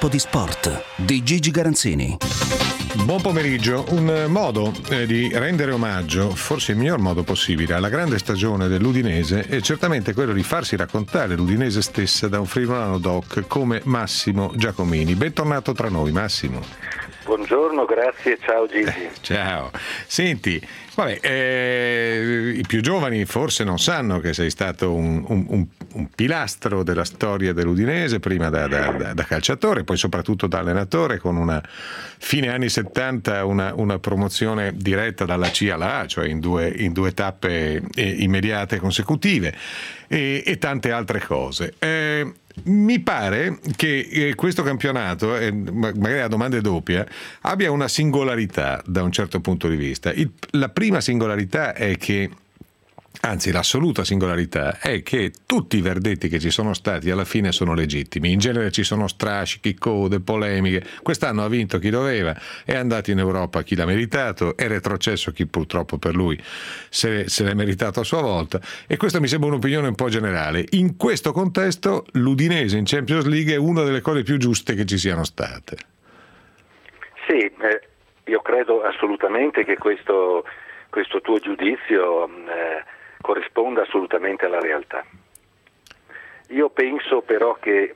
tempo di sport di Gigi Garanzini. Buon pomeriggio. Un modo di rendere omaggio, forse il miglior modo possibile, alla grande stagione dell'Udinese è certamente quello di farsi raccontare l'Udinese stessa da un friulano doc come Massimo Giacomini. Bentornato tra noi, Massimo. Buongiorno, grazie, ciao Gigi. Ciao. Senti, i più giovani forse non sanno che sei stato un pilastro della storia dell'Udinese, prima da calciatore, poi soprattutto da allenatore, con una fine anni 70 una promozione diretta dalla C alla A, cioè in due tappe immediate consecutive, e tante altre cose. Mi pare che questo campionato, magari a domande doppie, abbia una singolarità da un certo punto di vista. La prima singolarità è che, anzi l'assoluta singolarità, è che tutti i verdetti che ci sono stati alla fine sono legittimi. In genere ci sono strascichi, code, polemiche. Quest'anno ha vinto chi doveva, è andato in Europa chi l'ha meritato, è retrocesso chi purtroppo per lui se l'è meritato a sua volta, e questa mi sembra un'opinione un po' generale. In questo contesto l'Udinese in Champions League è una delle cose più giuste che ci siano state. Sì, io credo assolutamente che questo tuo giudizio corrisponda assolutamente alla realtà. Io penso però che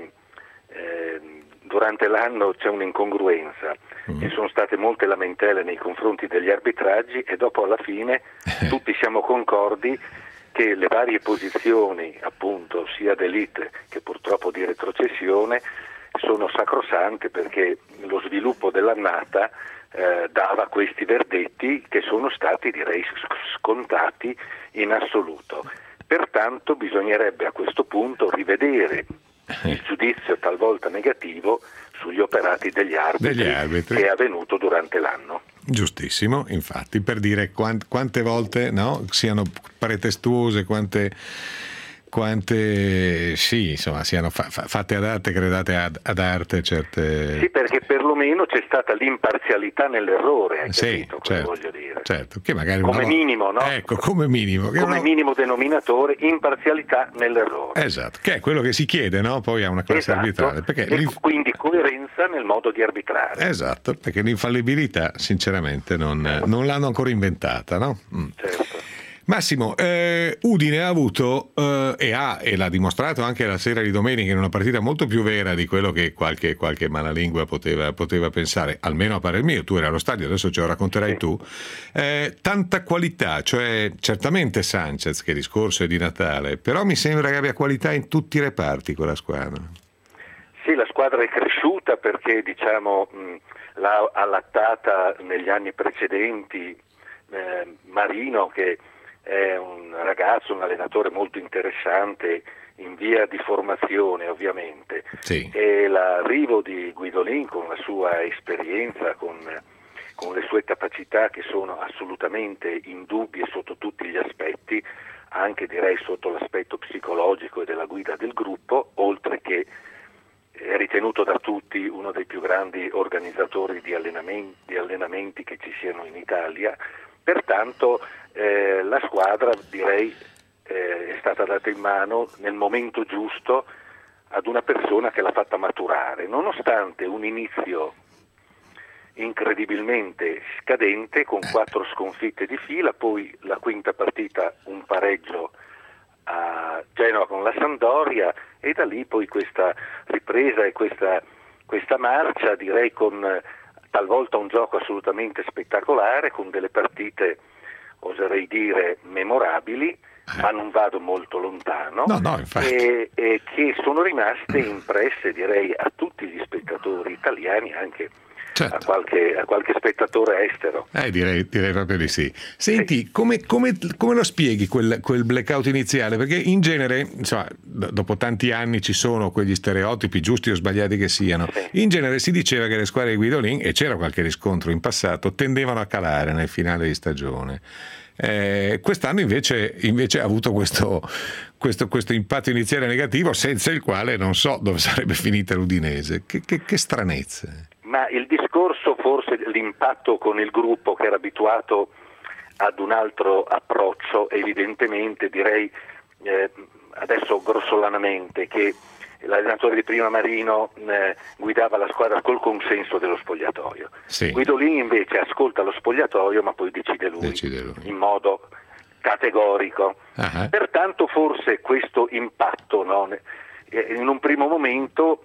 durante l'anno c'è un'incongruenza e sono state molte lamentele nei confronti degli arbitraggi, e dopo alla fine tutti siamo concordi che le varie posizioni, appunto, sia d'élite che purtroppo di retrocessione, sono sacrosante, perché lo sviluppo dell'annata dava questi verdetti che sono stati, direi, scontati in assoluto. Pertanto bisognerebbe a questo punto rivedere il giudizio talvolta negativo sugli operati degli arbitri che è avvenuto durante l'anno. Giustissimo, infatti, per dire quante volte, no, siano pretestuose, quante sì, insomma, siano fatte ad arte, credate ad arte certe. Sì, perché perlomeno c'è stata l'imparzialità nell'errore, hai sì, capito certo, cosa voglio dire? Certo, che magari come minimo, no? Ecco, come minimo. Come minimo denominatore, imparzialità nell'errore. Esatto, che è quello che si chiede, no? Poi a una classe arbitrale. Perché quindi coerenza nel modo di arbitrare. Esatto, perché l'infallibilità, sinceramente, non l'hanno ancora inventata, no? Certo. Massimo, Udine ha avuto e l'ha dimostrato anche la sera di domenica in una partita molto più vera di quello che qualche malalingua poteva pensare, almeno a parer mio. Tu eri allo stadio, adesso ce lo racconterai tu. Tanta qualità, cioè certamente Sanchez, che discorso è di Natale, però mi sembra che abbia qualità in tutti i reparti quella squadra. Sì, la squadra è cresciuta perché, diciamo, l'ha allattata negli anni precedenti Marino, che è un ragazzo, un allenatore molto interessante, in via di formazione ovviamente, sì. E l'arrivo di Guidolin, con la sua esperienza, con le sue capacità che sono assolutamente indubbie sotto tutti gli aspetti, anche direi sotto l'aspetto psicologico e della guida del gruppo, oltre che è ritenuto da tutti uno dei più grandi organizzatori di allenamenti che ci siano in Italia. Pertanto la squadra, direi, è stata data in mano nel momento giusto ad una persona che l'ha fatta maturare, nonostante un inizio incredibilmente scadente con 4 sconfitte di fila, poi la quinta partita un pareggio a Genova con la Sampdoria, e da lì poi questa ripresa e questa marcia, direi, con talvolta un gioco assolutamente spettacolare, con delle partite, oserei dire, memorabili, ma non vado molto lontano, no, e che sono rimaste impresse, direi, a tutti gli spettatori italiani, anche certo. a qualche spettatore estero. Direi proprio di sì. Senti, sì. Come lo spieghi quel blackout iniziale? Perché in genere, insomma, dopo tanti anni ci sono quegli stereotipi, giusti o sbagliati che siano. Sì. In genere si diceva che le squadre di Guidolin, e c'era qualche riscontro in passato, tendevano a calare nel finale di stagione. Quest'anno invece ha avuto questo impatto iniziale negativo, senza il quale non so dove sarebbe finita l'Udinese. Che stranezze. Ma il discorso, forse l'impatto con il gruppo, che era abituato ad un altro approccio, evidentemente, direi adesso grossolanamente, che l'allenatore di prima Marino guidava la squadra col consenso dello spogliatoio. Sì. Guidolin invece ascolta lo spogliatoio, ma poi decide lui. In modo categorico. Uh-huh. Pertanto forse questo impatto, no, in un primo momento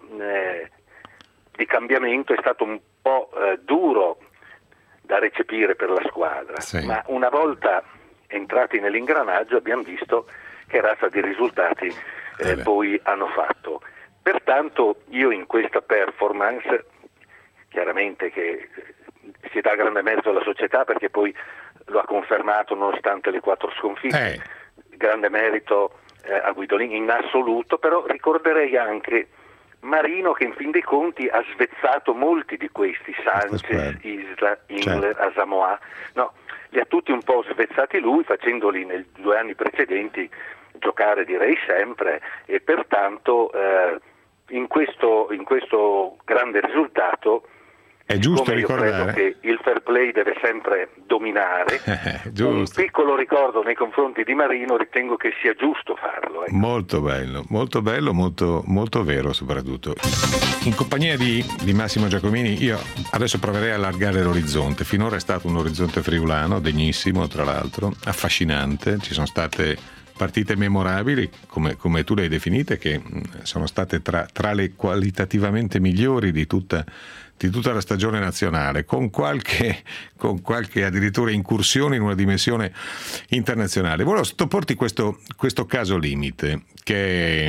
di cambiamento è stato un po' duro da recepire per la squadra, sì. Ma una volta entrati nell'ingranaggio abbiamo visto che razza di risultati poi hanno fatto. Pertanto io in questa performance, chiaramente che si dà grande merito alla società perché poi lo ha confermato nonostante le 4 sconfitte, grande merito a Guidolin in assoluto, però ricorderei anche Marino che in fin dei conti ha svezzato molti di questi, Sanchez, Isla, Ingler, Asamoah, no, li ha tutti un po' svezzati lui, facendoli nei 2 anni precedenti giocare direi sempre, e pertanto in questo grande risultato è giusto ricordare. Io credo che il fair play deve sempre dominare. Un piccolo ricordo nei confronti di Marino, ritengo che sia giusto farlo. Molto bello, molto vero soprattutto. In compagnia di Massimo Giacomini io adesso proverei a allargare l'orizzonte. Finora è stato un orizzonte friulano, degnissimo tra l'altro, affascinante. Ci sono state partite memorabili, come tu le hai definite, che sono state tra le qualitativamente migliori di tutta la stagione nazionale, con qualche addirittura incursione in una dimensione internazionale. Volevo sottoporti questo caso limite, che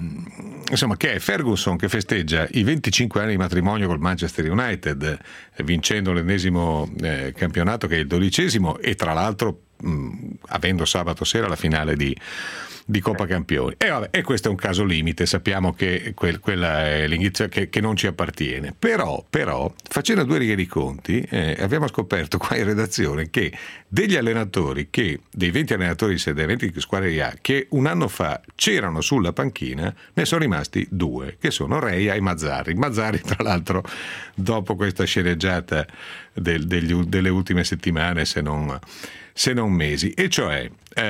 è Ferguson che festeggia i 25 anni di matrimonio col Manchester United, vincendo l'ennesimo campionato, che è il 12° e tra l'altro avendo sabato sera la finale di Coppa Campioni. E questo è un caso limite, sappiamo che quella è l'Inghilterra che non ci appartiene. Però facendo 2 righe di conti, abbiamo scoperto qua in redazione che dei 20 allenatori di Serie A, 20 squadre di A, che un anno fa c'erano sulla panchina, ne sono rimasti 2, che sono Reia e Mazzarri. Mazzarri, tra l'altro, dopo questa sceneggiata delle ultime settimane, se non mesi. E cioè,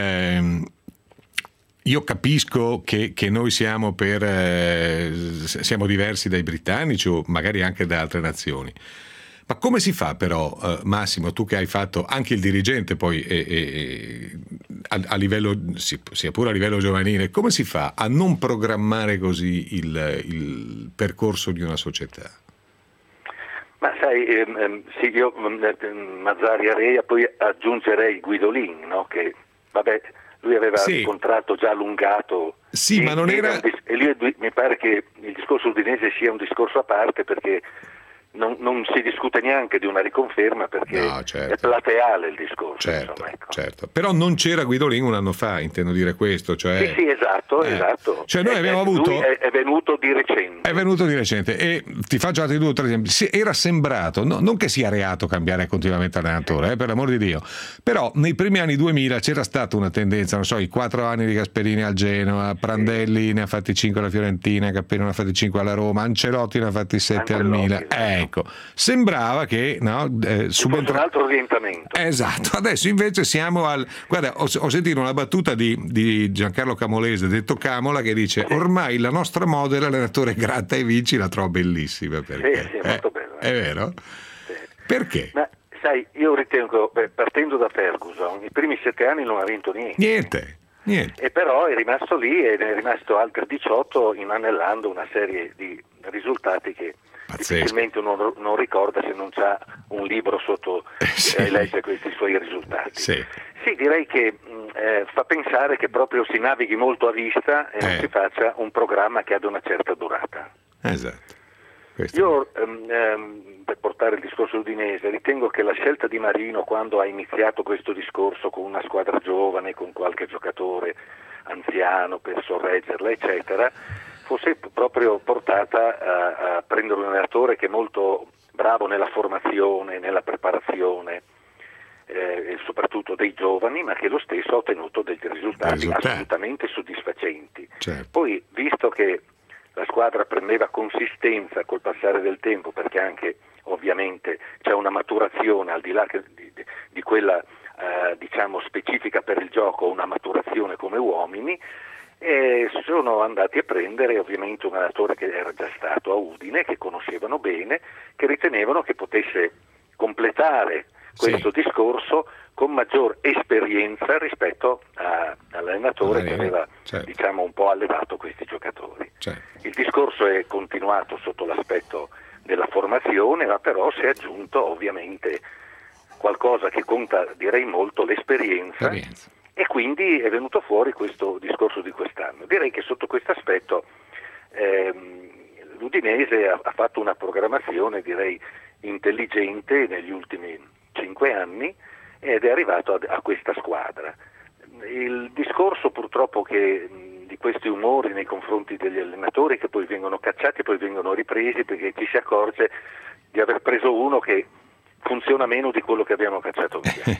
io capisco che noi siamo diversi dai britannici o magari anche da altre nazioni, ma come si fa però, Massimo, tu che hai fatto anche il dirigente poi a livello, sia pure a livello giovanile, come si fa a non programmare così il percorso di una società? Ma sai, sì, io Mazzarri e Reia, poi aggiungerei Guidolin, no? Che vabbè, lui aveva un contratto già allungato. Sì, ma non era. E lui, mi pare che il discorso udinese sia un discorso a parte, perché non si discute neanche di una riconferma, perché è plateale il discorso. Certo, insomma, ecco. Certo. Però non c'era Guidolin un anno fa, intendo dire questo. Cioè, sì, esatto. Cioè noi abbiamo avuto. Lui è venuto di recente. È venuto di recente e ti faccio altri 2 o 3 esempi. Era sembrato, non che sia reato cambiare continuamente allenatore, per l'amor di Dio, però nei primi anni 2000 c'era stata una tendenza, non so, i 4 anni di Gasperini al Genoa, Prandelli ne ha fatti 5 alla Fiorentina, Capello ne ha fatti 5 alla Roma, Ancelotti ne ha fatti 7 al Milan. Ecco, sembrava che subentra un altro orientamento. Esatto, adesso invece siamo guarda, ho sentito una battuta di Giancarlo Camolese, detto Camola, che dice: ormai la nostra moda è l'allenatore gratta e vinci, la trovo bellissima, perché sì, molto bello. È vero? Sì. Perché? Ma sai, io ritengo, partendo da Ferguson, i primi 7 anni non ha vinto niente. E però è rimasto lì e ne è rimasto altri 18 inanellando una serie di risultati che difficilmente uno non ricorda se non c'ha un libro sotto e legge questi suoi risultati. Sì, direi che fa pensare che proprio si navighi molto a vista e non si faccia un programma che abbia una certa durata. Esatto. Io per portare il discorso udinese ritengo che la scelta di Marino, quando ha iniziato questo discorso con una squadra giovane, con qualche giocatore anziano per sorreggerla eccetera, fosse proprio portata a prendere un allenatore che è molto bravo nella formazione, nella preparazione e soprattutto dei giovani, ma che lo stesso ha ottenuto dei risultati assolutamente soddisfacenti. Certo. Poi, visto che la squadra prendeva consistenza col passare del tempo, perché anche ovviamente c'è una maturazione al di là di quella diciamo specifica per il gioco, una maturazione come uomini, e sono andati a prendere ovviamente un allenatore che era già stato a Udine, che conoscevano bene, che ritenevano che potesse completare questo discorso con maggior esperienza rispetto all'allenatore che aveva diciamo un po' allevato questi giocatori. Il discorso è continuato sotto l'aspetto della formazione, ma però si è aggiunto ovviamente qualcosa che conta direi molto, l'esperienza. E quindi è venuto fuori questo discorso di quest'anno. Direi che sotto questo aspetto l'Udinese ha fatto una programmazione direi intelligente negli ultimi 5 anni ed è arrivato a questa squadra. Il discorso purtroppo di questi umori nei confronti degli allenatori che poi vengono cacciati e poi vengono ripresi perché ci si accorge di aver preso uno che funziona meno di quello che abbiamo cacciato via.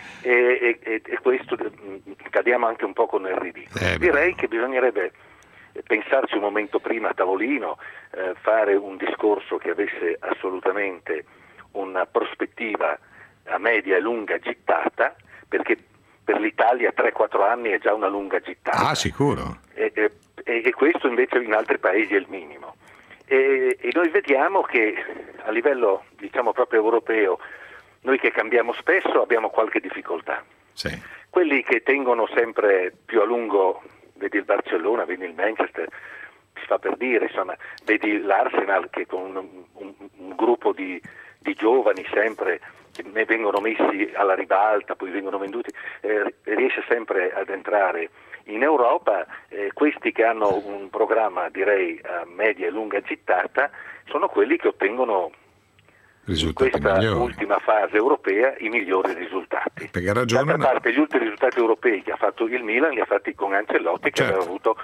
e questo cadiamo anche un poco nel ridicolo. Direi che bisognerebbe pensarci un momento prima a tavolino, fare un discorso che avesse assolutamente una prospettiva a media e lunga gittata, perché per l'Italia 3-4 anni è già una lunga gittata. Ah, sicuro. E questo invece in altri paesi è il minimo. E noi vediamo che a livello diciamo proprio europeo, noi che cambiamo spesso abbiamo qualche difficoltà. Quelli che tengono sempre più a lungo, vedi il Barcellona, vedi il Manchester, si fa per dire, insomma, vedi l'Arsenal che con un gruppo di giovani sempre che ne vengono messi alla ribalta, poi vengono venduti, riesce sempre ad entrare in Europa. Questi che hanno un programma direi a media e lunga gittata sono quelli che ottengono in questa ultima fase europea i migliori risultati. D'altra parte gli ultimi risultati europei che ha fatto il Milan li ha fatti con Ancelotti, che aveva avuto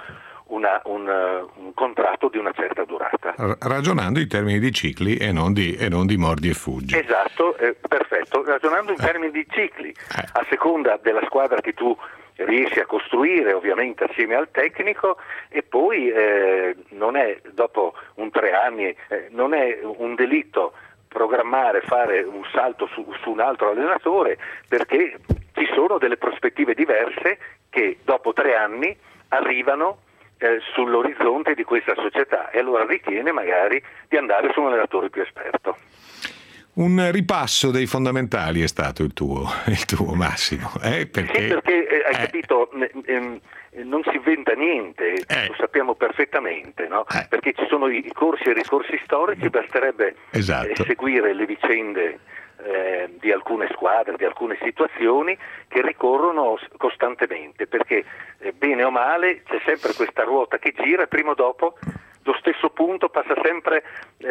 un contratto di una certa durata. Ragionando in termini di cicli e non di mordi e fuggi. Esatto, perfetto, ragionando in termini di cicli, a seconda della squadra che tu riesci a costruire ovviamente assieme al tecnico, e poi non è dopo 3 anni, non è un delitto programmare, fare un salto su un altro allenatore, perché ci sono delle prospettive diverse che dopo 3 anni arrivano sull'orizzonte di questa società, e allora ritiene magari di andare su un allenatore più esperto. Un ripasso dei fondamentali è stato il tuo Massimo, perché... Sì, perché hai capito, non si inventa niente, lo sappiamo perfettamente, no? Perché ci sono i corsi e ricorsi storici, basterebbe seguire le vicende di alcune squadre, di alcune situazioni che ricorrono costantemente, perché bene o male c'è sempre questa ruota che gira e prima o dopo lo stesso punto passa sempre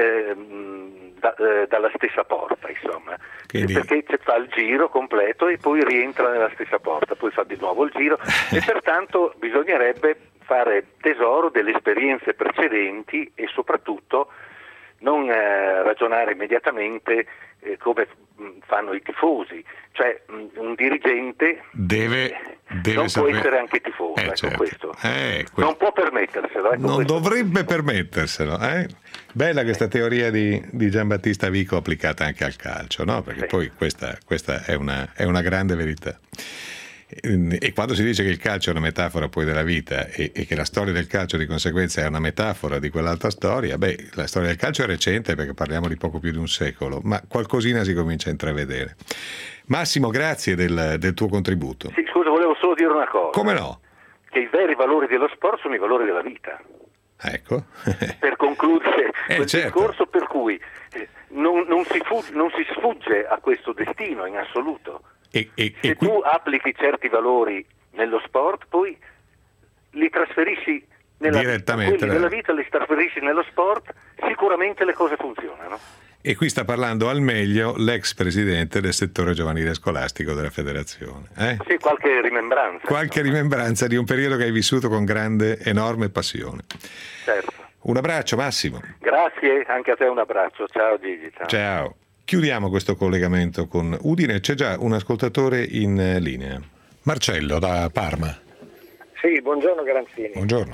dalla stessa porta, insomma. Quindi... perché fa il giro completo e poi rientra nella stessa porta, poi fa di nuovo il giro e pertanto bisognerebbe fare tesoro delle esperienze precedenti e soprattutto non ragionare immediatamente come fanno i tifosi, cioè un dirigente deve non può essere anche tifoso, questo. Non può permetterselo. Non dovrebbe permetterselo. Bella questa teoria di Giambattista Vico applicata anche al calcio, no? Perché poi questa è una grande verità. E quando si dice che il calcio è una metafora poi della vita e che la storia del calcio di conseguenza è una metafora di quell'altra storia, la storia del calcio è recente perché parliamo di poco più di un secolo, ma qualcosina si comincia a intravedere. Massimo, grazie del tuo contributo. Sì, scusa, volevo solo dire una cosa. Come no? Che i veri valori dello sport sono i valori della vita. Ecco. Per concludere quel discorso per cui non si sfugge a questo destino in assoluto. Se tu applichi certi valori nello sport, poi li trasferisci nella vita, li trasferisci nello sport, sicuramente le cose funzionano. E qui sta parlando al meglio l'ex presidente del settore giovanile scolastico della federazione. Sì, qualche rimembranza. Qualche rimembranza di un periodo che hai vissuto con grande, enorme passione. Certo. Un abbraccio, Massimo. Grazie, anche a te un abbraccio. Ciao Gigi. Ciao. Chiudiamo questo collegamento con Udine, c'è già un ascoltatore in linea. Marcello da Parma. Sì, buongiorno Garanzini. Buongiorno.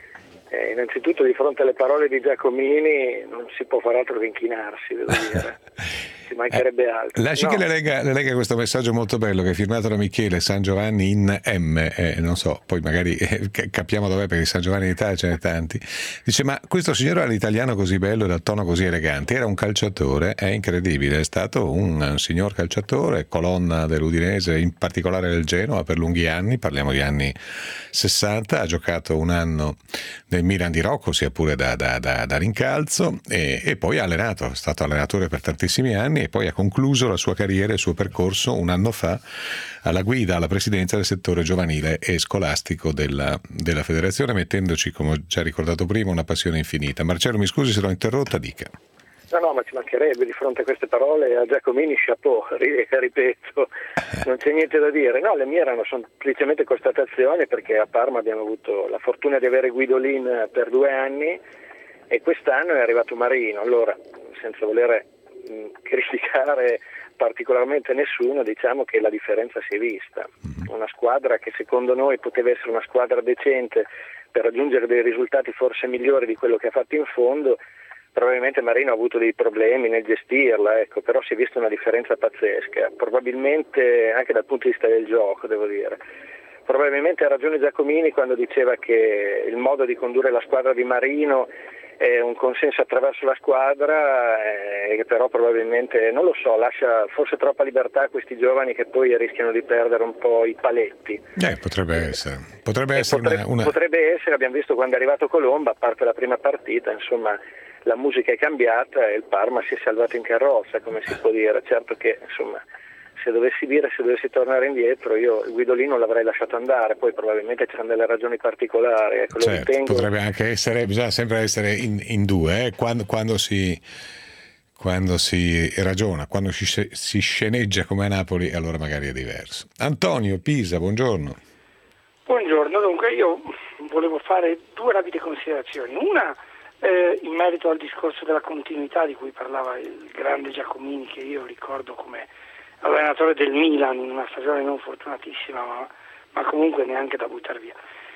Innanzitutto di fronte alle parole di Giacomini non si può fare altro che inchinarsi, devo dire. ci mancherebbe altro. Lasci che le legga questo messaggio molto bello che è firmato da Michele, San Giovanni in M, non so, poi magari capiamo dov'è, perché San Giovanni in Italia ce n'è tanti. Dice: ma questo signore ha l'italiano così bello e dal tono così elegante, era un calciatore, è incredibile, è stato un signor calciatore, colonna dell'Udinese, in particolare del Genoa per lunghi anni, parliamo di anni 60, ha giocato un anno nel Milan di Rocco, sia pure da rincalzo, e poi ha allenato, è stato allenatore per tantissimi anni e poi ha concluso la sua carriera, il suo percorso un anno fa alla guida, alla presidenza del settore giovanile e scolastico della federazione, mettendoci, come ho già ricordato prima, una passione infinita. Marcello, mi scusi se l'ho interrotta, dica. No, ma ci mancherebbe, di fronte a queste parole a Giacomini chapeau, ripeto, non c'è niente da dire. No, le mie erano semplicemente constatazioni, perché a Parma abbiamo avuto la fortuna di avere Guidolin per 2 anni e quest'anno è arrivato Marino. Allora, senza voler criticare particolarmente nessuno, diciamo che la differenza si è vista. Una squadra che secondo noi poteva essere una squadra decente per raggiungere dei risultati forse migliori di quello che ha fatto in fondo, probabilmente Marino ha avuto dei problemi nel gestirla, ecco, però si è vista una differenza pazzesca, probabilmente anche dal punto di vista del gioco, devo dire. Probabilmente ha ragione Giacomini quando diceva che il modo di condurre la squadra di Marino è un consenso attraverso la squadra, che però probabilmente, non lo so, lascia forse troppa libertà a questi giovani che poi rischiano di perdere un po' i paletti. Potrebbe essere una... Potrebbe essere, abbiamo visto quando è arrivato Colomba, a parte la prima partita, insomma, la musica è cambiata e il Parma si è salvato in carrozza, come si può dire. Certo che, insomma, se dovessi tornare indietro, io Guidolino l'avrei lasciato andare, poi probabilmente c'erano delle ragioni particolari, ecco, lo ritengo. Potrebbe anche essere, bisogna sempre essere in due, quando si ragiona, quando si sceneggia come a Napoli, allora magari è diverso. Antonio, Pisa, buongiorno. Buongiorno, dunque io volevo fare 2 rapide considerazioni. Una in merito al discorso della continuità di cui parlava il grande Giacomini, che io ricordo come allenatore del Milan in una stagione non fortunatissima, ma comunque neanche da buttare via.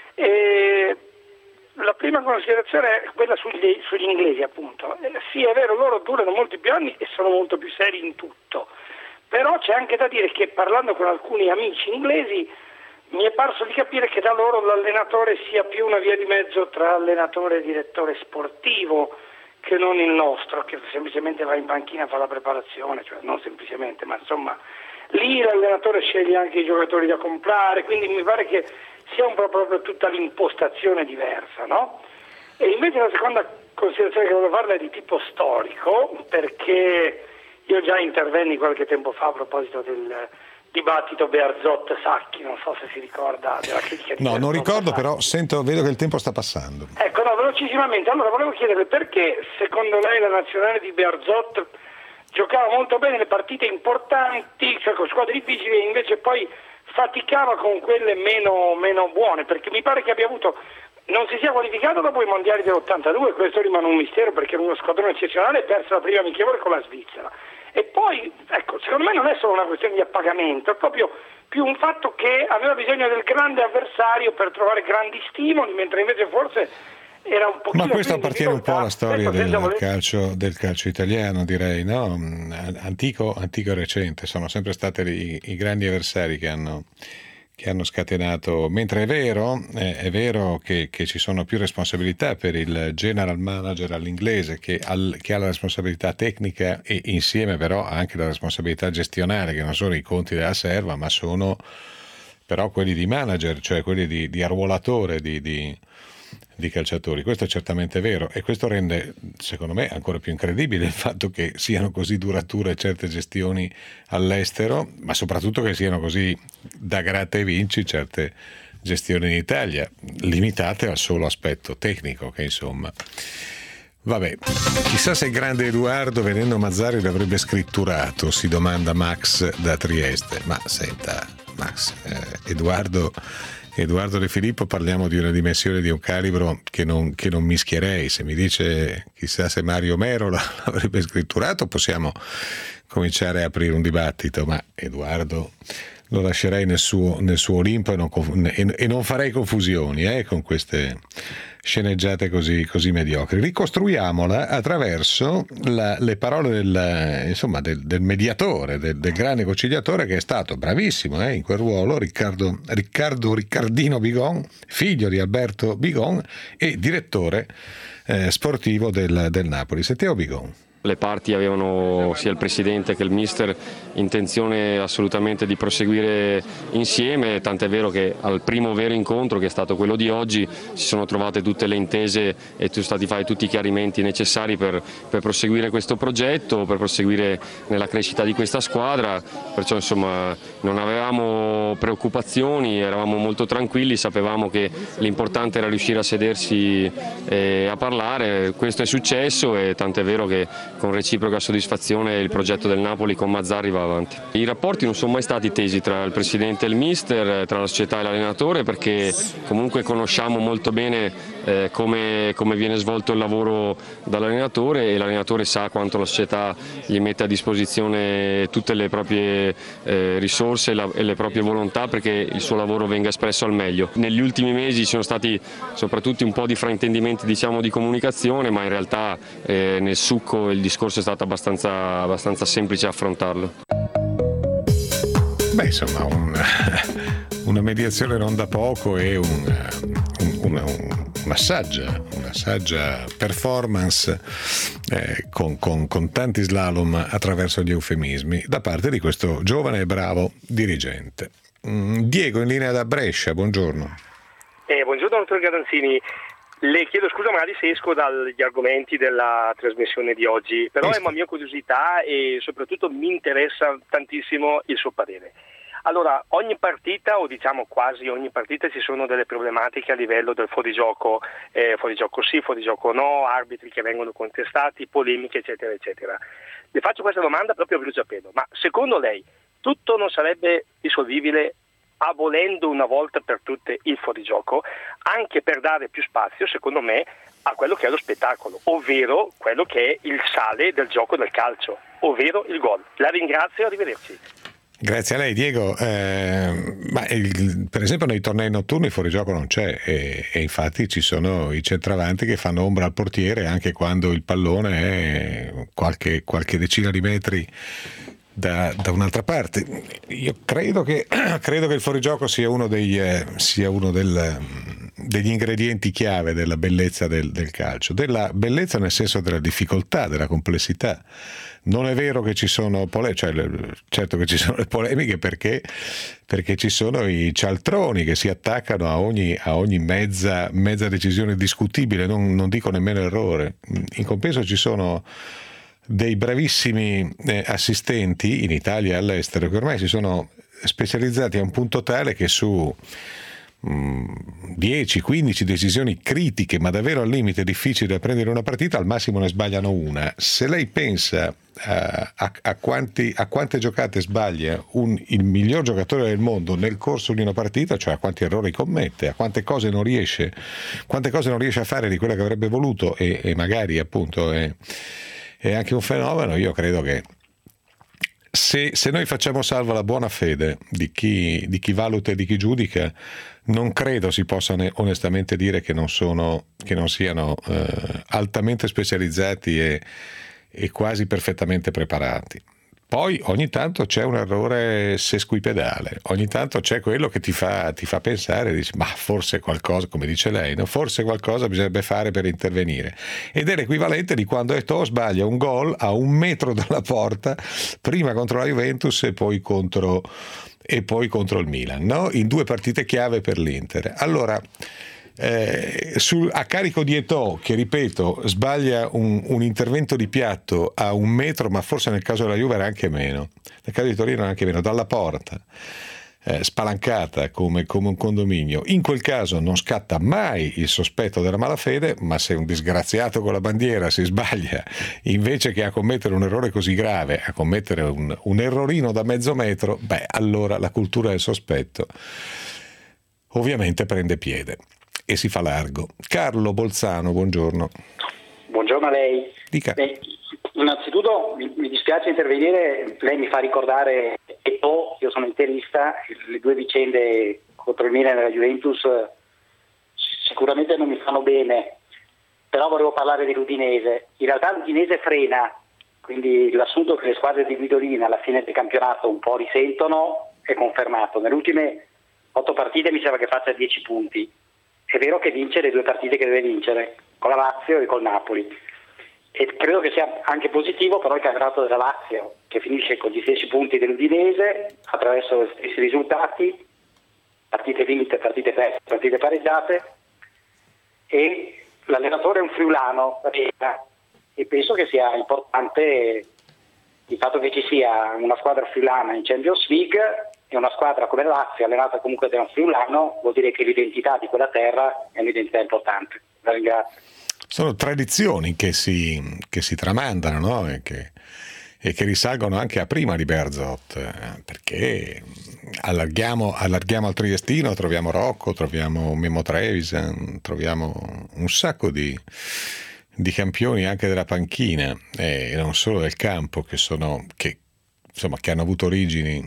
E la prima considerazione è quella sugli inglesi, appunto. Sì, è vero, loro durano molti più anni e sono molto più seri in tutto, però c'è anche da dire che, parlando con alcuni amici inglesi, mi è parso di capire che da loro l'allenatore sia più una via di mezzo tra allenatore e direttore sportivo che non il nostro, che semplicemente va in panchina a fare la preparazione, cioè non semplicemente, ma insomma lì l'allenatore sceglie anche i giocatori da comprare, quindi mi pare che sia un po' proprio tutta l'impostazione diversa, no? E invece la seconda considerazione che volevo farle è di tipo storico, perché io già intervenni qualche tempo fa a proposito del dibattito Bearzot-Sacchi, non so se si ricorda della critica di No, non ricordo, Sacchi. però vedo che il tempo sta passando. Ecco, no, velocissimamente. Allora volevo chiederle perché secondo lei la nazionale di Bearzot giocava molto bene le partite importanti, cioè con squadre difficili, e invece poi faticava con quelle meno buone, perché mi pare che abbia avuto, non si sia qualificato dopo i mondiali dell'82, questo rimane un mistero perché era uno squadrone eccezionale e perse la prima amichevole con la Svizzera. E poi, ecco, secondo me non è solo una questione di appagamento, è proprio più un fatto che aveva bisogno del grande avversario per trovare grandi stimoli, mentre invece forse era un pochino... Ma questo più appartiene un po' alla storia del calcio italiano, direi, no? Antico e recente, sono sempre stati i grandi avversari che hanno scatenato, mentre è vero che ci sono più responsabilità per il general manager all'inglese che ha la responsabilità tecnica e insieme però anche la responsabilità gestionale, che non sono i conti della serva ma sono però quelli di manager, cioè quelli di arruolatore di calciatori. Questo è certamente vero e questo rende, secondo me, ancora più incredibile il fatto che siano così durature certe gestioni all'estero, ma soprattutto che siano così da gratta e vinci certe gestioni in Italia, limitate al solo aspetto tecnico, che insomma... Vabbè, chissà se il grande Edoardo, vedendo Mazzarri, l'avrebbe scritturato, si domanda Max da Trieste. Ma senta, Max, Edoardo De Filippo, parliamo di una dimensione, di un calibro che non mischierei. Se mi dice chissà se Mario Mero l'avrebbe scritturato, possiamo cominciare a aprire un dibattito, ma Edoardo lo lascerei nel suo Olimpo e non farei confusioni con queste sceneggiate così mediocri. Ricostruiamola attraverso le parole del mediatore, del grande conciliatore, che è stato bravissimo in quel ruolo, Riccardino Bigon, figlio di Alberto Bigon e direttore sportivo del Napoli. Sentiamo Bigon. Le parti avevano, sia il presidente che il mister, intenzione assolutamente di proseguire insieme, tant'è vero che al primo vero incontro, che è stato quello di oggi, si sono trovate tutte le intese e sono stati fatti tutti i chiarimenti necessari per proseguire questo progetto, per proseguire nella crescita di questa squadra, perciò insomma non avevamo preoccupazioni, eravamo molto tranquilli, sapevamo che l'importante era riuscire a sedersi e a parlare. Questo è successo e tant'è vero che con reciproca soddisfazione il progetto del Napoli con Mazzarri va avanti. I rapporti non sono mai stati tesi tra il presidente e il mister, tra la società e l'allenatore, perché comunque conosciamo molto bene come viene svolto il lavoro dall'allenatore, e l'allenatore sa quanto la società gli mette a disposizione tutte le proprie risorse e le proprie volontà perché il suo lavoro venga espresso al meglio. Negli ultimi mesi ci sono stati soprattutto un po' di fraintendimenti, diciamo, di comunicazione, ma in realtà nel succo il discorso è stato abbastanza semplice affrontarlo. Beh, insomma, una mediazione non da poco e una saggia performance con tanti slalom attraverso gli eufemismi da parte di questo giovane e bravo dirigente. Diego in linea da Brescia, buongiorno. Buongiorno dottor Garanzini. Le chiedo scusa magari se esco dagli argomenti della trasmissione di oggi, però è una mia curiosità e soprattutto mi interessa tantissimo il suo parere. Allora, ogni partita, o diciamo quasi ogni partita, ci sono delle problematiche a livello del fuorigioco sì, fuorigioco no, arbitri che vengono contestati, polemiche, eccetera, eccetera. Le faccio questa domanda proprio a bruciapelo, ma secondo lei tutto non sarebbe risolvibile abolendo una volta per tutte il fuorigioco, anche per dare più spazio, secondo me, a quello che è lo spettacolo, ovvero quello che è il sale del gioco del calcio, ovvero il gol. La ringrazio, arrivederci. Grazie a lei Diego, per esempio nei tornei notturni il fuorigioco non c'è e infatti ci sono i centravanti che fanno ombra al portiere anche quando il pallone è qualche decina di metri da un'altra parte. Io credo che il fuorigioco sia uno degli ingredienti chiave della bellezza del calcio, della bellezza nel senso della difficoltà, della complessità. Non è vero che ci sono certo che ci sono le polemiche perché ci sono i cialtroni che si attaccano a ogni mezza decisione discutibile, non dico nemmeno errore. In compenso ci sono dei bravissimi assistenti in Italia e all'estero che ormai si sono specializzati a un punto tale che su 10-15 decisioni critiche ma davvero al limite difficili da prendere una partita, al massimo ne sbagliano una. Se lei pensa a quante giocate sbaglia il miglior giocatore del mondo nel corso di una partita, cioè a quanti errori commette, a quante cose non riesce a fare di quella che avrebbe voluto e magari appunto è anche un fenomeno. Io credo che se noi facciamo salva la buona fede di chi valuta e di chi giudica, non credo si possa onestamente dire che non siano altamente specializzati e quasi perfettamente preparati. Poi ogni tanto c'è un errore sesquipedale, ogni tanto c'è quello che ti fa pensare, dici, ma forse qualcosa, come dice lei, no? Forse qualcosa bisognerebbe fare per intervenire. Ed è l'equivalente di quando Eto'o sbaglia un gol a 1 metro dalla porta, prima contro la Juventus e poi contro il Milan, no? In 2 partite chiave per l'Inter. Allora, a carico di Eto'o, che ripeto sbaglia un intervento di piatto a 1 metro, ma forse nel caso della Juve era anche meno, nel caso di Torino era anche meno, dalla porta, spalancata come un condominio. In quel caso non scatta mai il sospetto della malafede, ma se un disgraziato con la bandiera si sbaglia invece che a commettere un errore così grave, a commettere un errorino da mezzo metro, allora la cultura del sospetto ovviamente prende piede e si fa largo. Carlo Bolzano, buongiorno. Buongiorno a lei. Dica. Innanzitutto mi dispiace intervenire, lei mi fa ricordare Eto'o, io sono interista, le 2 vicende contro il Milan e la Juventus sicuramente non mi fanno bene, però volevo parlare dell'Udinese. In realtà l'Udinese frena, quindi l'assunto che le squadre di Guidolin alla fine del campionato un po' risentono è confermato. Nelle ultime 8 partite mi sembra che faccia 10 punti. È vero che vince le 2 partite che deve vincere, con la Lazio e col Napoli. E credo che sia anche positivo però il campionato della Lazio, che finisce con gli stessi punti dell'Udinese attraverso gli stessi risultati, partite vinte, partite perse, partite pareggiate, e l'allenatore è un friulano, e penso che sia importante il fatto che ci sia una squadra friulana in Champions League e una squadra come la Lazio allenata comunque da un friulano. Vuol dire che l'identità di quella terra è un'identità importante. La ringrazio. Sono tradizioni che si tramandano, no? e che risalgono anche a prima di Bearzot, perché allarghiamo al Triestino, troviamo Rocco, troviamo Mimmo Trevisan, troviamo un sacco di campioni anche della panchina e non solo del campo, che hanno avuto origini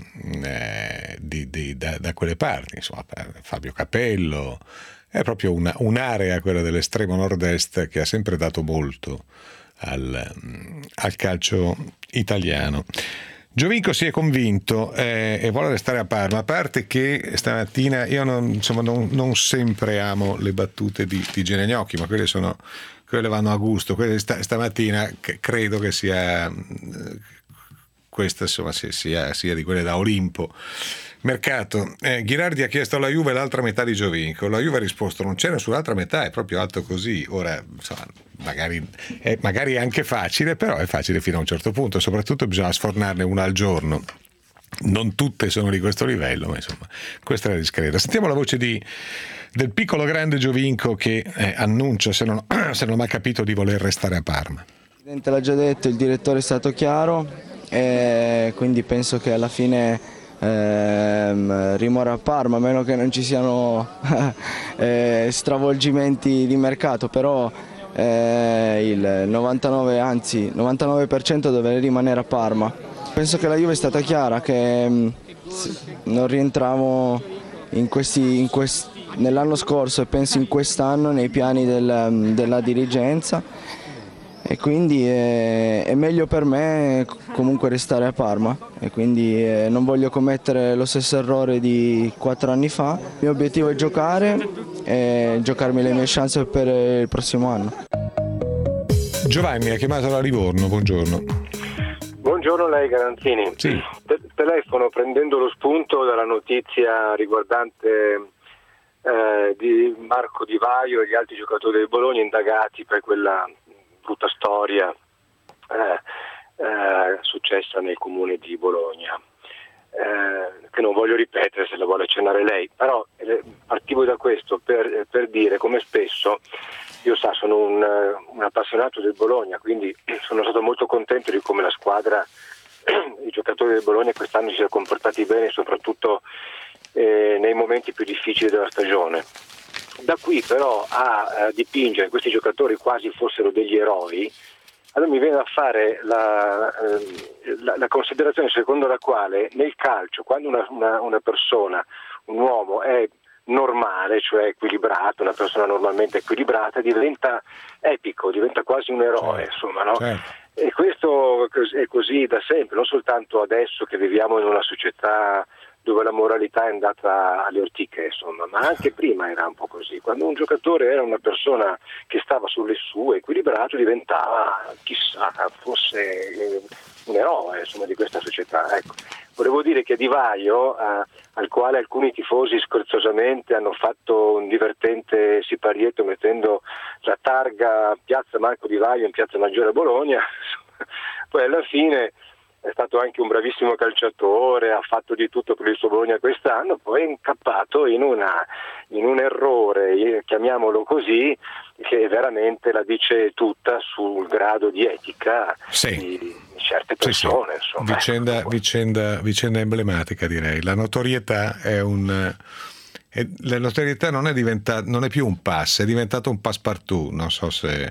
da quelle parti, insomma. Fabio Capello è proprio un'area, quella dell'estremo nord-est, che ha sempre dato molto al calcio italiano. Giovinco si è convinto e vuole restare a Parma, a parte che stamattina io non sempre amo le battute di Genegnocchi, ma quelle vanno a gusto. Quelle stamattina credo che sia questa, insomma, sia di quelle da Olimpo. Mercato. Ghirardi ha chiesto alla Juve l'altra metà di Giovinco. La Juve ha risposto: non c'è nessun'altra metà, è proprio alto così. Ora, insomma, magari è anche facile, però è facile fino a un certo punto, soprattutto bisogna sfornarne una al giorno. Non tutte sono di questo livello, ma insomma, questa è la discreta. Sentiamo la voce del piccolo grande Giovinco che annuncia, se non ho mai capito, di voler restare a Parma. Il presidente l'ha già detto, il direttore è stato chiaro, quindi penso che alla fine rimora a Parma, a meno che non ci siano stravolgimenti di mercato, però il 99% deve rimanere a Parma. Penso che la Juve è stata chiara, che non rientriamo nell'anno scorso e penso in quest'anno nei piani della dirigenza, e quindi è meglio per me comunque restare a Parma, e quindi non voglio commettere lo stesso errore di 4 anni fa. Il mio obiettivo è giocare e giocarmi le mie chance per il prossimo anno. Giovanni ha chiamato da Livorno, buongiorno. Buongiorno lei Garanzini. Sì. Telefono prendendo lo spunto dalla notizia riguardante di Marco Di Vaio e gli altri giocatori del Bologna indagati per quella brutta storia successa nel comune di Bologna, che non voglio ripetere se la vuole accennare lei, però partivo da questo per dire come spesso io sono un appassionato del Bologna, quindi sono stato molto contento di come la squadra, i giocatori del Bologna quest'anno si sono comportati bene, soprattutto nei momenti più difficili della stagione. Da qui però a dipingere questi giocatori quasi fossero degli eroi, allora mi viene da fare la considerazione secondo la quale nel calcio, quando una persona, un uomo è normale, cioè equilibrato, una persona normalmente equilibrata, diventa epico, diventa quasi un eroe, insomma, no? Certo. E questo è così da sempre, non soltanto adesso che viviamo in una società dove la moralità è andata alle ortiche, insomma, ma anche prima era un po' così. Quando un giocatore era una persona che stava sulle sue, equilibrato, diventava, chissà, fosse un eroe, insomma, di questa società. Ecco. Volevo dire che Di Vaio, al quale alcuni tifosi scherzosamente hanno fatto un divertente siparietto mettendo la targa Piazza Marco Di Vaio in Piazza Maggiore a Bologna, poi alla fine è stato anche un bravissimo calciatore, ha fatto di tutto per il suo Bologna quest'anno, poi è incappato in un errore, chiamiamolo così, che veramente la dice tutta sul grado di etica di certe persone. Sì. Insomma. Vicenda emblematica, direi. La notorietà la notorietà non è più un pass, è diventato un passepartout. Non so se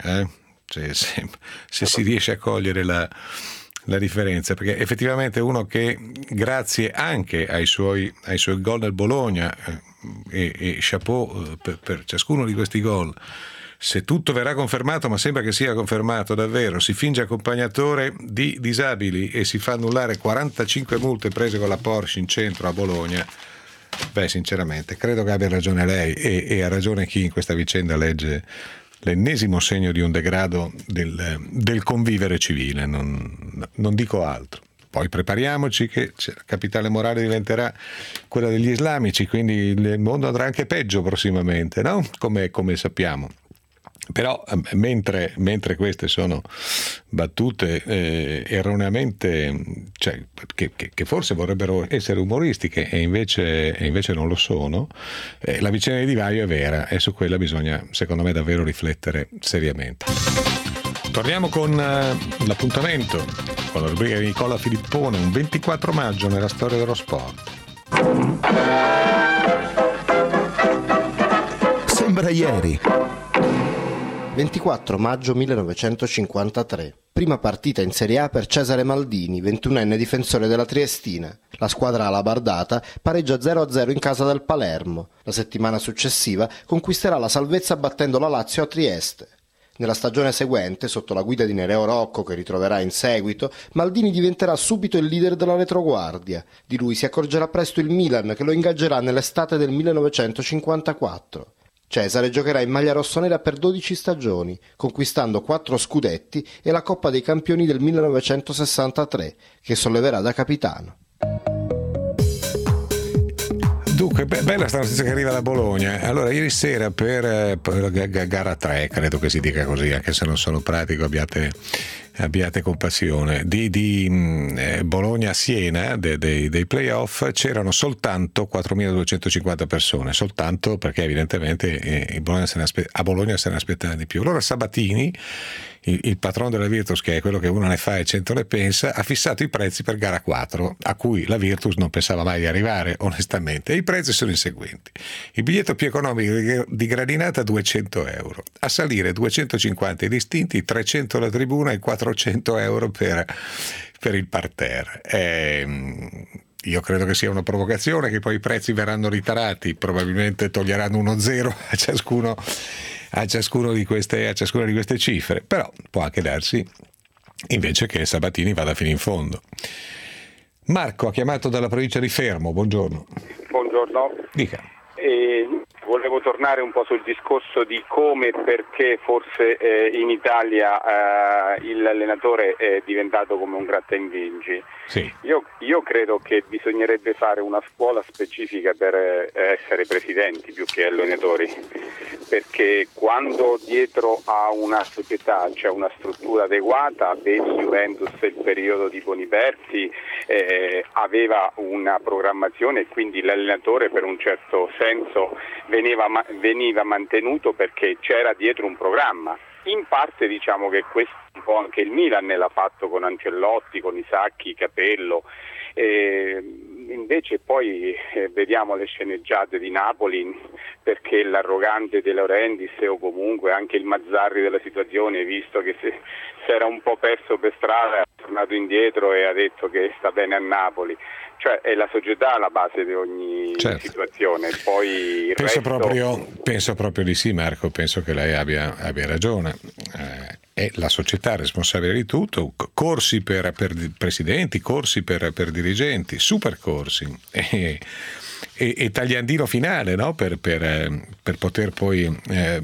si riesce a cogliere la differenza, perché effettivamente uno che grazie anche ai suoi gol del Bologna e chapeau per ciascuno di questi gol. Se tutto verrà confermato, ma sembra che sia confermato davvero, si finge accompagnatore di disabili e si fa annullare 45 multe prese con la Porsche in centro a Bologna. Beh, sinceramente, credo che abbia ragione lei e ha ragione chi in questa vicenda legge l'ennesimo segno di un degrado del convivere civile, non dico altro. Poi prepariamoci che la capitale morale diventerà quella degli islamici, quindi il mondo andrà anche peggio prossimamente, no? Come sappiamo. Però mentre queste sono battute erroneamente, cioè, che forse vorrebbero essere umoristiche e invece non lo sono, la vicenda di Di Vaio è vera e su quella bisogna, secondo me, davvero riflettere seriamente. Torniamo con l'appuntamento con la rubrica di Nicola Filippone, un 24 maggio nella storia dello sport. Sembra ieri. 24 maggio 1953. Prima partita in Serie A per Cesare Maldini, 21enne difensore della Triestina. La squadra alabardata pareggia 0-0 in casa del Palermo. La settimana successiva conquisterà la salvezza battendo la Lazio a Trieste. Nella stagione seguente, sotto la guida di Nereo Rocco, che ritroverà in seguito, Maldini diventerà subito il leader della retroguardia. Di lui si accorgerà presto il Milan, che lo ingaggerà nell'estate del 1954. Cesare giocherà in maglia rossonera per 12 stagioni, conquistando 4 scudetti e la Coppa dei Campioni del 1963, che solleverà da capitano. Dunque, bella sta notizia che arriva da Bologna. Allora, ieri sera per gara 3, credo che si dica così, anche se non sono pratico, abbiate compassione, di Bologna-Siena, dei playoff, c'erano soltanto 4.250 persone, soltanto perché evidentemente a Bologna se ne aspettava di più. Allora Sabatini, il patrono della Virtus, che è quello che uno ne fa e 100 ne pensa, ha fissato i prezzi per gara 4, a cui la Virtus non pensava mai di arrivare, onestamente. E i prezzi sono i seguenti: il biglietto più economico di gradinata 200 euro, a salire 250 i distinti, 300 la tribuna e 400 euro per il parterre. Io credo che sia una provocazione, che poi i prezzi verranno ritarati, probabilmente toglieranno 1-0 a ciascuno di queste cifre, però può anche darsi invece che Sabatini vada fino in fondo. Marco ha chiamato dalla provincia di Fermo, buongiorno. Buongiorno. Dica. Volevo tornare un po' sul discorso di come e perché forse in Italia l'allenatore è diventato come un gratta e vinci. Sì. Io credo che bisognerebbe fare una scuola specifica per essere presidenti più che allenatori, perché quando dietro a una società c'è una struttura adeguata, vedi Juventus il periodo di Boniperti aveva una programmazione e quindi l'allenatore per un certo senso veniva mantenuto perché c'era dietro un programma. In parte diciamo che questo un po' anche il Milan l'ha fatto con Ancelotti, con Isacchi, Capello, invece poi vediamo le sceneggiate di Napoli, perché l'arrogante De Laurentiis o comunque anche il Mazzarri della situazione, visto che si era un po' perso per strada, è tornato indietro e ha detto che sta bene a Napoli. Cioè è la società la base di ogni situazione. Poi penso proprio di sì, Marco, penso che lei abbia ragione. È la società responsabile di tutto, corsi per presidenti, corsi per dirigenti, super corsi e tagliandino finale, no? per poter poi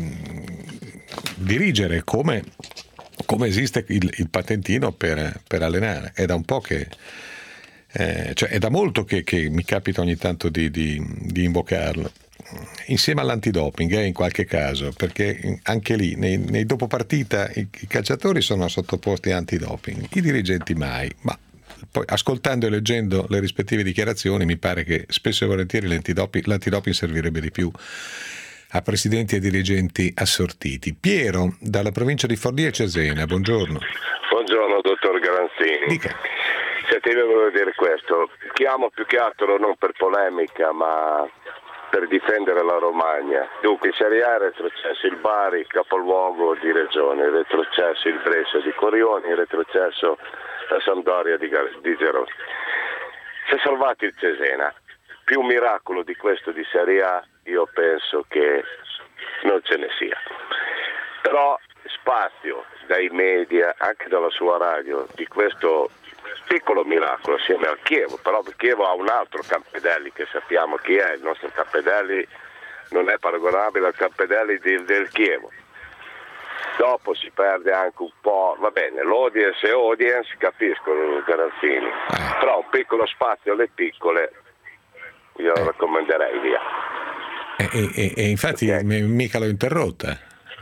dirigere come esiste il patentino per allenare. È da un po' che cioè è da molto che mi capita ogni tanto di invocarlo, insieme all'antidoping in qualche caso, perché anche lì nei dopo partita i calciatori sono sottoposti a antidoping, i dirigenti mai, ma poi ascoltando e leggendo le rispettive dichiarazioni mi pare che spesso e volentieri l'antidoping servirebbe di più a presidenti e dirigenti assortiti. Piero dalla provincia di Forlì e Cesena, buongiorno. Buongiorno dottor Garanzini. Dica. Senti, io volevo dire questo, chiamo più che altro non per polemica ma per difendere la Romagna. Dunque in Serie A è retrocesso il Bari, capoluogo di regione, è retrocesso il Brescia di Corioni, è retrocesso la Sampdoria di Geroni. Si è salvato il Cesena, più miracolo di questo di Serie A io penso che non ce ne sia. Però spazio dai media, anche dalla sua radio, di questo piccolo miracolo assieme al Chievo, però il Chievo ha un altro Campedelli che sappiamo chi è, il nostro Campedelli non è paragonabile al Campedelli del Chievo. Dopo si perde anche un po', va bene, l'audience e audience, capiscono Garanzini, però un piccolo spazio alle piccole io lo raccomanderei, via. E infatti mica l'ho interrotta.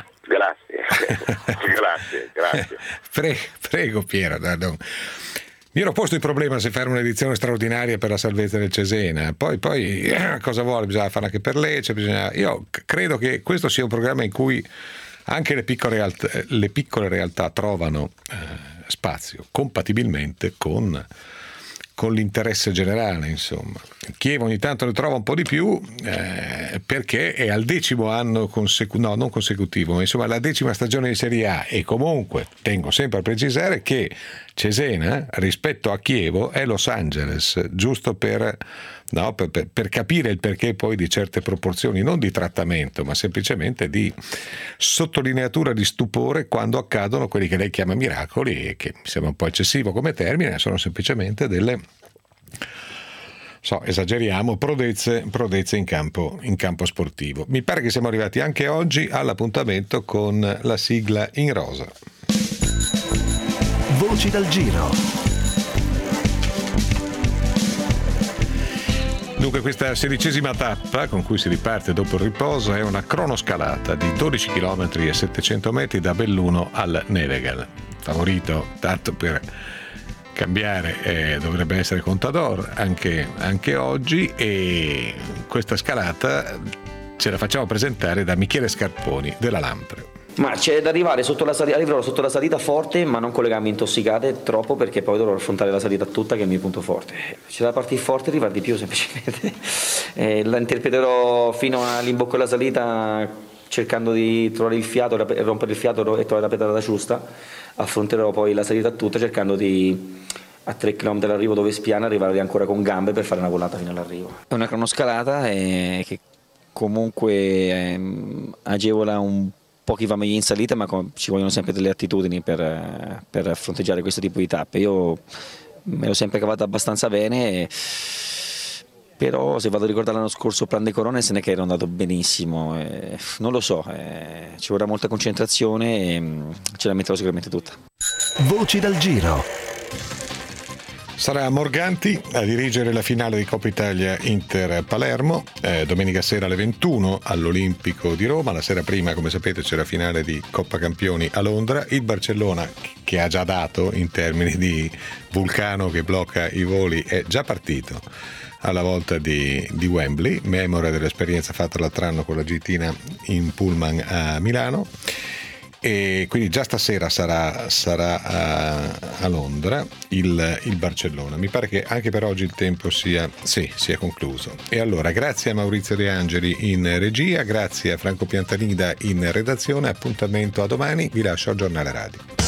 Grazie. Prego Piero. Mi ero posto il problema se fare un'edizione straordinaria per la salvezza del Cesena, poi cosa vuole? Bisogna farla anche per Lecce, io credo che questo sia un programma in cui anche le piccole realtà trovano spazio compatibilmente con l'interesse generale, insomma. Chievo ogni tanto ne trova un po' di più perché è al 10° anno non consecutivo, ma insomma la 10ª stagione di Serie A, e comunque tengo sempre a precisare che Cesena rispetto a Chievo è Los Angeles, giusto per capire il perché poi di certe proporzioni, non di trattamento ma semplicemente di sottolineatura di stupore quando accadono quelli che lei chiama miracoli, e che mi sembra un po' eccessivo come termine, sono semplicemente delle, esageriamo, prodezze in campo sportivo. Mi pare che siamo arrivati anche oggi all'appuntamento con la sigla in rosa. Voci dal giro. Dunque questa 16ª tappa con cui si riparte dopo il riposo è una cronoscalata di 12 km e 700 metri da Belluno al Nevegal. Favorito, tanto per cambiare, dovrebbe essere Contador anche oggi, e questa scalata ce la facciamo presentare da Michele Scarponi della Lampre. Ma c'è da arrivare arriverò sotto la salita forte, ma non con le gambe intossicate troppo, perché poi dovrò affrontare la salita tutta, che è il mio punto forte. C'è da partire forte e arrivare di più, semplicemente. La interpreterò fino all'imbocco della salita, cercando di trovare il fiato, rompere il fiato e trovare la pedalata giusta. Affronterò poi la salita tutta, cercando di, a 3 km dall'arrivo dove spiana, arrivare ancora con gambe per fare una volata fino all'arrivo. È una cronoscalata che comunque agevola un po' chi va meglio in salita, ma ci vogliono sempre delle attitudini per fronteggiare questo tipo di tappe. Io me l'ho sempre cavata abbastanza bene, però se vado a ricordare l'anno scorso Plan de Corona, se ne è che ero andato benissimo, non lo so, ci vorrà molta concentrazione e ce la metterò sicuramente tutta. Voci dal giro. Sarà Morganti a dirigere la finale di Coppa Italia Inter Palermo, domenica sera alle 21 all'Olimpico di Roma. La sera prima, come sapete, c'è la finale di Coppa Campioni a Londra. Il Barcellona, che ha già dato in termini di vulcano che blocca i voli, è già partito alla volta di Wembley, memore dell'esperienza fatta l'altro anno con la Gitina in pullman a Milano. E quindi già stasera sarà a Londra il Barcellona. Mi pare che anche per oggi il tempo sia concluso. E allora, grazie a Maurizio De Angeli in regia, grazie a Franco Piantanida in redazione. Appuntamento a domani, vi lascio al giornale radio.